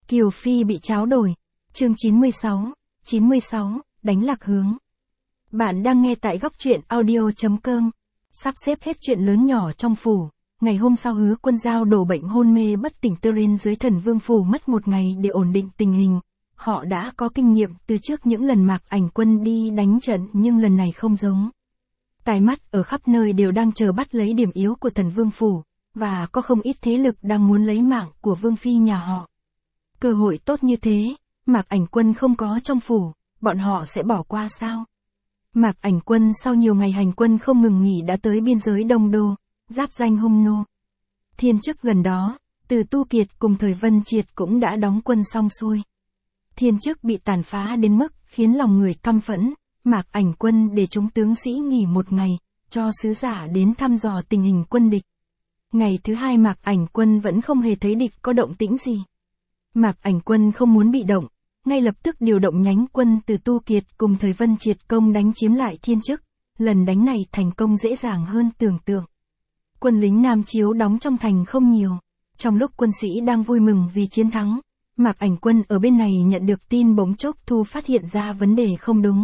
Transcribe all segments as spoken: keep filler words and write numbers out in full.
Kiều Phi bị tráo đổi. Chương chín mươi sáu, chín mươi sáu, đánh lạc hướng. Bạn đang nghe tại góc truyện audio.com. Sắp xếp hết chuyện lớn nhỏ trong phủ. Ngày hôm sau Hứa Quân Dao đổ bệnh hôn mê bất tỉnh Turin dưới Thần Vương phủ mất một ngày để ổn định tình hình. Họ đã có kinh nghiệm từ trước những lần Mạc Ảnh Quân đi đánh trận nhưng lần này không giống. Tai mắt ở khắp nơi đều đang chờ bắt lấy điểm yếu của Thần Vương phủ, và có không ít thế lực đang muốn lấy mạng của Vương Phi nhà họ. Cơ hội tốt như thế, Mạc Ảnh Quân không có trong phủ, bọn họ sẽ bỏ qua sao? Mạc Ảnh Quân sau nhiều ngày hành quân không ngừng nghỉ đã tới biên giới Đông Đô, giáp danh Hung Nô. Thiên Chức gần đó, Từ Tu Kiệt cùng Thời Vân Triệt cũng đã đóng quân xong xuôi. Thiên Chức bị tàn phá đến mức khiến lòng người căm phẫn, Mạc Ảnh Quân để chúng tướng sĩ nghỉ một ngày, cho sứ giả đến thăm dò tình hình quân địch. Ngày thứ hai Mạc Ảnh Quân vẫn không hề thấy địch có động tĩnh gì. Mạc Ảnh Quân không muốn bị động, ngay lập tức điều động nhánh quân Từ Tu Kiệt cùng Thời Vân Triệt công đánh chiếm lại Thiên Chức. Lần đánh này thành công dễ dàng hơn tưởng tượng. Quân lính Nam Chiếu đóng trong thành không nhiều. Trong lúc quân sĩ đang vui mừng vì chiến thắng, Mạc Ảnh Quân ở bên này nhận được tin bỗng chốc Thu phát hiện ra vấn đề không đúng.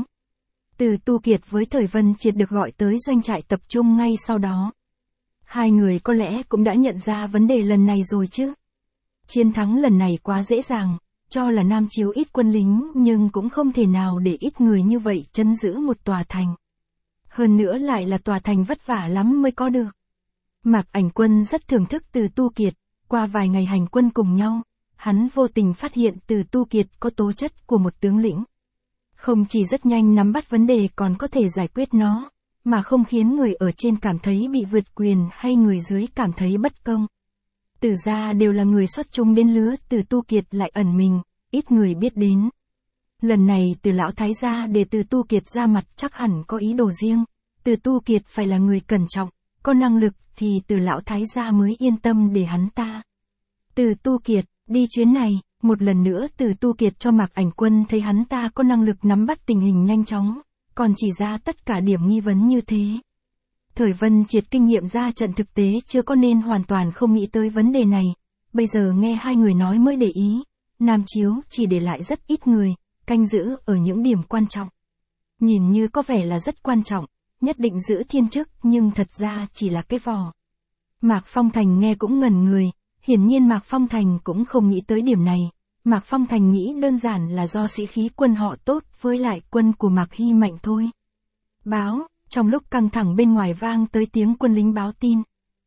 Từ Tu Kiệt với Thời Vân Triệt được gọi tới doanh trại tập trung ngay sau đó. Hai người có lẽ cũng đã nhận ra vấn đề lần này rồi chứ. Chiến thắng lần này quá dễ dàng, cho là Nam Chiếu ít quân lính nhưng cũng không thể nào để ít người như vậy trấn giữ một tòa thành. Hơn nữa lại là tòa thành vất vả lắm mới có được. Mạc Ảnh Quân rất thưởng thức Từ Tu Kiệt, qua vài ngày hành quân cùng nhau, hắn vô tình phát hiện Từ Tu Kiệt có tố chất của một tướng lĩnh. Không chỉ rất nhanh nắm bắt vấn đề còn có thể giải quyết nó, mà không khiến người ở trên cảm thấy bị vượt quyền hay người dưới cảm thấy bất công. Từ gia đều là người xuất chúng đến lứa, Từ Tu Kiệt lại ẩn mình, ít người biết đến. Lần này Từ lão thái gia để Từ Tu Kiệt ra mặt chắc hẳn có ý đồ riêng. Từ Tu Kiệt phải là người cẩn trọng, có năng lực thì Từ lão thái gia mới yên tâm để hắn ta. Từ Tu Kiệt, đi chuyến này, một lần nữa Từ Tu Kiệt cho Mạc Ảnh Quân thấy hắn ta có năng lực nắm bắt tình hình nhanh chóng, còn chỉ ra tất cả điểm nghi vấn như thế. Thời Vân Triệt kinh nghiệm ra trận thực tế chưa có nên hoàn toàn không nghĩ tới vấn đề này, bây giờ nghe hai người nói mới để ý, Nam Chiếu chỉ để lại rất ít người, canh giữ ở những điểm quan trọng. Nhìn như có vẻ là rất quan trọng, nhất định giữ Thiên Chức nhưng thật ra chỉ là cái vò. Mạc Phong Thành nghe cũng ngẩn người, hiển nhiên Mạc Phong Thành cũng không nghĩ tới điểm này, Mạc Phong Thành nghĩ đơn giản là do sĩ khí quân họ tốt với lại quân của Mạc Hy mạnh thôi. Báo, trong lúc căng thẳng bên ngoài vang tới tiếng quân lính báo tin.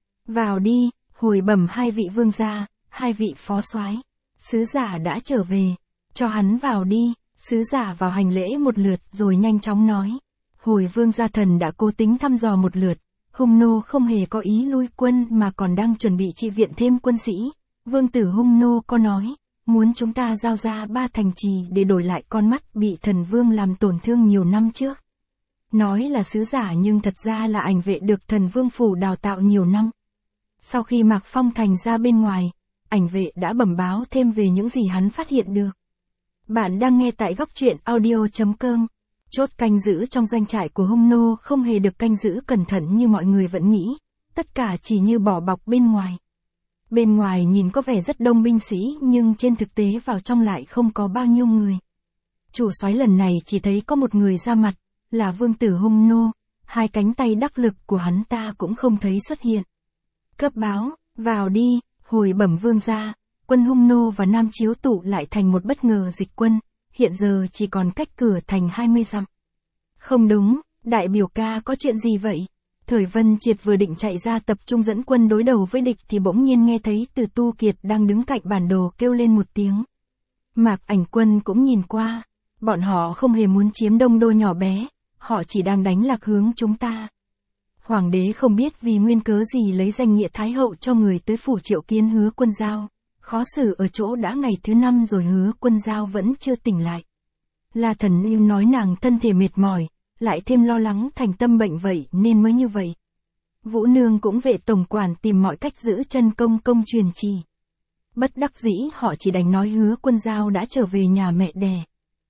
Vào đi, hồi bẩm hai vị vương gia, hai vị phó soái, sứ giả đã trở về, cho hắn vào đi. Sứ giả vào hành lễ một lượt rồi nhanh chóng nói. Hồi vương gia thần đã cố tính thăm dò một lượt, Hung Nô không hề có ý lui quân mà còn đang chuẩn bị chi viện thêm quân sĩ. Vương tử Hung Nô có nói, muốn chúng ta giao ra ba thành trì để đổi lại con mắt bị thần vương làm tổn thương nhiều năm trước. Nói là sứ giả nhưng thật ra là ảnh vệ được thần vương phủ đào tạo nhiều năm. Sau khi Mạc Phong Thành ra bên ngoài, ảnh vệ đã bẩm báo thêm về những gì hắn phát hiện được. Bạn đang nghe tại góc truyện audio.com. Chốt canh giữ trong doanh trại của Hung Nô không hề được canh giữ cẩn thận như mọi người vẫn nghĩ, tất cả chỉ như bỏ bọc bên ngoài. Bên ngoài nhìn có vẻ rất đông binh sĩ nhưng trên thực tế vào trong lại không có bao nhiêu người. Chủ soái lần này chỉ thấy có một người ra mặt, là vương tử Hung Nô, hai cánh tay đắc lực của hắn ta cũng không thấy xuất hiện. Cấp báo, vào đi, hồi bẩm vương gia, quân Hung Nô và Nam Chiếu tụ lại thành một bất ngờ dịch quân, hiện giờ chỉ còn cách cửa thành hai mươi dặm. Không đúng, đại biểu ca có chuyện gì vậy? Thời Vân Triệt vừa định chạy ra tập trung dẫn quân đối đầu với địch thì bỗng nhiên nghe thấy Từ Tu Kiệt đang đứng cạnh bản đồ kêu lên một tiếng. Mạc Ảnh Quân cũng nhìn qua, bọn họ không hề muốn chiếm Đông Đô nhỏ bé, họ chỉ đang đánh lạc hướng chúng ta. Hoàng đế không biết vì nguyên cớ gì lấy danh nghĩa Thái Hậu cho người tới phủ triệu kiến Hứa Quân Dao. Khó xử ở chỗ đã ngày thứ năm rồi Hứa Quân Dao vẫn chưa tỉnh lại. La Thần yêu nói nàng thân thể mệt mỏi, lại thêm lo lắng thành tâm bệnh vậy nên mới như vậy. Vũ Nương cũng vệ tổng quản tìm mọi cách giữ chân công công truyền chỉ. Bất đắc dĩ họ chỉ đành nói Hứa Quân Dao đã trở về nhà mẹ đẻ.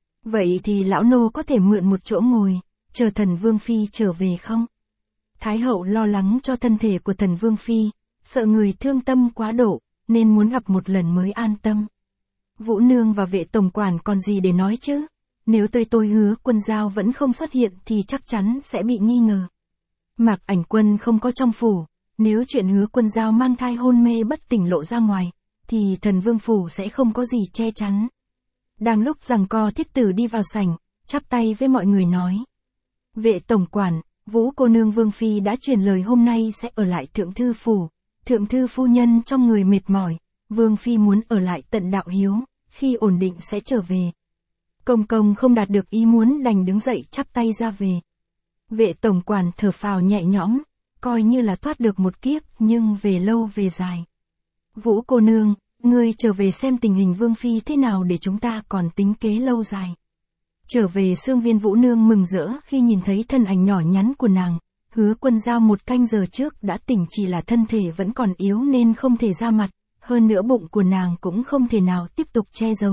Vậy thì lão nô có thể mượn một chỗ ngồi, chờ thần Vương Phi trở về không? Thái Hậu lo lắng cho thân thể của thần Vương Phi, sợ người thương tâm quá độ, nên muốn gặp một lần mới an tâm. Vũ Nương và vệ tổng quản còn gì để nói chứ? Nếu tới tôi Hứa Quân Dao vẫn không xuất hiện thì chắc chắn sẽ bị nghi ngờ. Mạc Ảnh Quân không có trong phủ, nếu chuyện Hứa Quân Dao mang thai hôn mê bất tỉnh lộ ra ngoài, thì Thần Vương phủ sẽ không có gì che chắn. Đang lúc giằng co Thiết Tử đi vào sảnh, chắp tay với mọi người nói. Vệ tổng quản, Vũ cô nương Vương Phi đã truyền lời hôm nay sẽ ở lại Thượng Thư phủ. Thượng Thư phu nhân trong người mệt mỏi, Vương Phi muốn ở lại tận đạo hiếu, khi ổn định sẽ trở về. Công công không đạt được ý muốn đành đứng dậy chắp tay ra về. Vệ tổng quản thở phào nhẹ nhõm, coi như là thoát được một kiếp nhưng về lâu về dài. Vũ cô nương, ngươi trở về xem tình hình Vương Phi thế nào để chúng ta còn tính kế lâu dài. Trở về Xương Viên Vũ nương mừng rỡ khi nhìn thấy thân ảnh nhỏ nhắn của nàng. Hứa Quân Dao một canh giờ trước đã tỉnh, chỉ là thân thể vẫn còn yếu nên không thể ra mặt, hơn nữa bụng của nàng cũng không thể nào tiếp tục che giấu.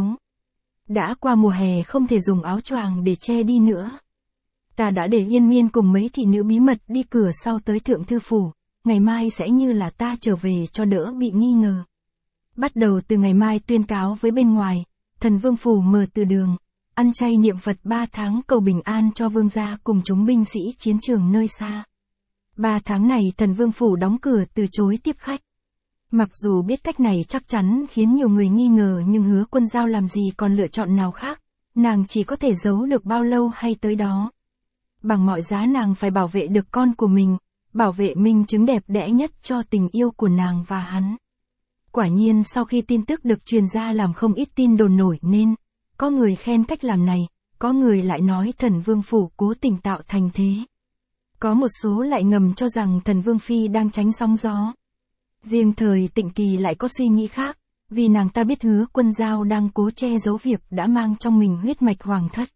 Đã qua mùa hè không thể dùng áo choàng để che đi nữa. Ta đã để Yên Miên cùng mấy thị nữ bí mật đi cửa sau tới Thượng Thư phủ, ngày mai sẽ như là ta trở về cho đỡ bị nghi ngờ. Bắt đầu từ ngày mai tuyên cáo với bên ngoài, Thần Vương phủ mở từ đường, ăn chay niệm Phật ba tháng cầu bình an cho vương gia cùng chúng binh sĩ chiến trường nơi xa. Ba tháng này Thần Vương phủ đóng cửa từ chối tiếp khách. Mặc dù biết cách này chắc chắn khiến nhiều người nghi ngờ nhưng Hứa Quân Dao làm gì còn lựa chọn nào khác, nàng chỉ có thể giấu được bao lâu hay tới đó. Bằng mọi giá nàng phải bảo vệ được con của mình, bảo vệ minh chứng đẹp đẽ nhất cho tình yêu của nàng và hắn. Quả nhiên sau khi tin tức được truyền ra làm không ít tin đồn nổi nên, có người khen cách làm này, có người lại nói Thần Vương phủ cố tình tạo thành thế. Có một số lại ngầm cho rằng Thần Vương Phi đang tránh sóng gió. Riêng Thời Tịnh Kỳ lại có suy nghĩ khác, vì nàng ta biết Hứa Quân Dao đang cố che giấu việc đã mang trong mình huyết mạch hoàng thất.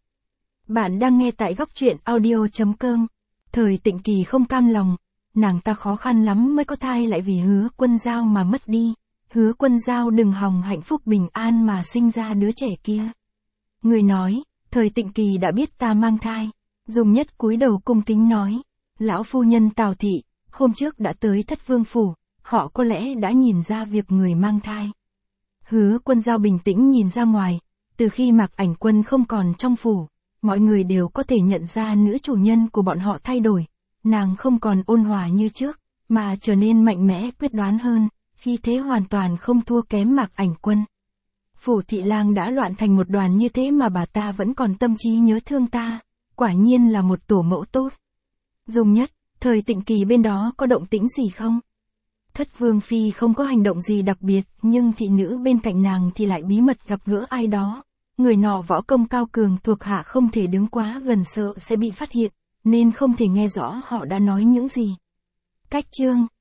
Bạn đang nghe tại góc truyện audio chấm com. Thời Tịnh Kỳ không cam lòng, nàng ta khó khăn lắm mới có thai lại vì Hứa Quân Dao mà mất đi. Hứa Quân Dao đừng hòng hạnh phúc bình an mà sinh ra đứa trẻ kia. Người nói, Thời Tịnh Kỳ đã biết ta mang thai. Dùng Nhất cúi đầu cung kính nói, lão phu nhân Tào thị, hôm trước đã tới Thất Vương phủ, họ có lẽ đã nhìn ra việc người mang thai. Hứa Quân Dao bình tĩnh nhìn ra ngoài, từ khi Mạc Ảnh Quân không còn trong phủ, mọi người đều có thể nhận ra nữ chủ nhân của bọn họ thay đổi, nàng không còn ôn hòa như trước, mà trở nên mạnh mẽ quyết đoán hơn, khi thế hoàn toàn không thua kém Mạc Ảnh Quân. Phủ thị lang đã loạn thành một đoàn như thế mà bà ta vẫn còn tâm trí nhớ thương ta, quả nhiên là một tổ mẫu tốt. Dùng Nhất, Thời Tịnh Kỳ bên đó có động tĩnh gì không? Thất Vương Phi không có hành động gì đặc biệt, nhưng thị nữ bên cạnh nàng thì lại bí mật gặp gỡ ai đó. Người nọ võ công cao cường, thuộc hạ không thể đứng quá gần sợ sẽ bị phát hiện, nên không thể nghe rõ họ đã nói những gì. Cách chương